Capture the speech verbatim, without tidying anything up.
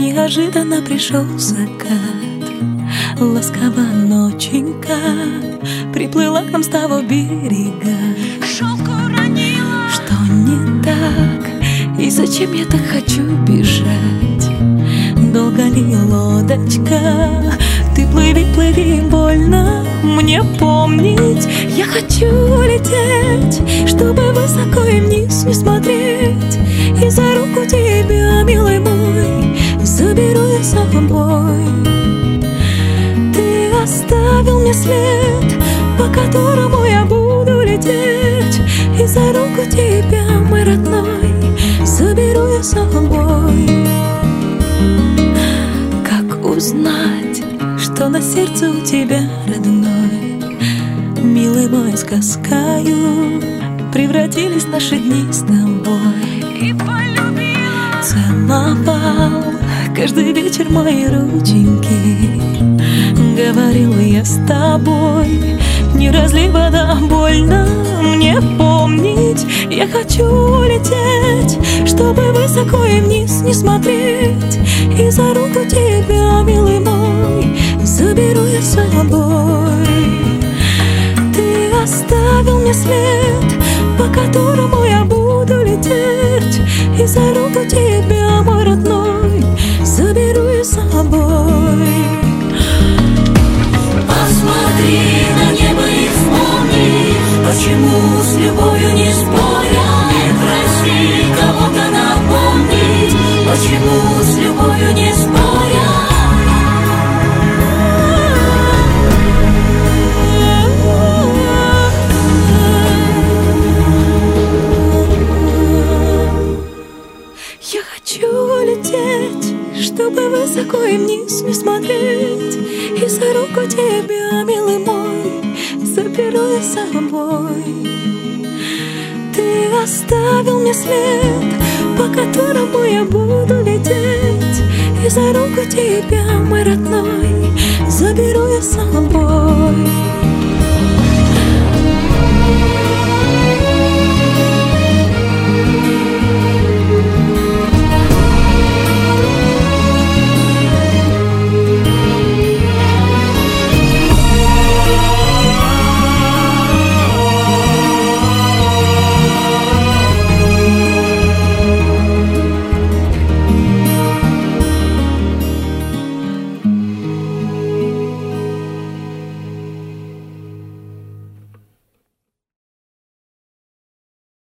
Неожиданно пришел закат, ласково ноченька приплыла к нам с того берега. Шелк уронила. Что не так, и зачем я так хочу бежать? Долго ли лодочка? Ты плыви, плыви, больно мне помнить. Я хочу лететь, чтобы высоко и вниз не смотреть. И за руку тебя, милый мой, заберу я с собой. Ты оставил мне след, по которому я буду лететь. И за руку тебя, мой родной, заберу я с собой. Как узнать, что на сердце у тебя, родной? Милый мой, сказкою превратились наши дни с тобой. И полюбила. Целовал каждый вечер мои рученьки. Говорил я с тобой, не разлей вода, больно мне помнить. Я хочу лететь, чтобы высоко и вниз не смотреть. И за руку тебя, милый мой, заберу я с собой. Ты оставил мне след, по которому я буду лететь. И за руку тебя, мой родной, заберу я с собой. Посмотри на небо и вспомни, почему с любовью не споря. Не проси кого-то напомнить, почему с любовью не споря. Я хочу лететь, чтобы высоко и вниз не смотреть. И за руку тебя, милый мой, заберу я с собой. Ты оставил мне след, по которому я буду лететь. И за руку тебя, мой родной, заберу я с собой.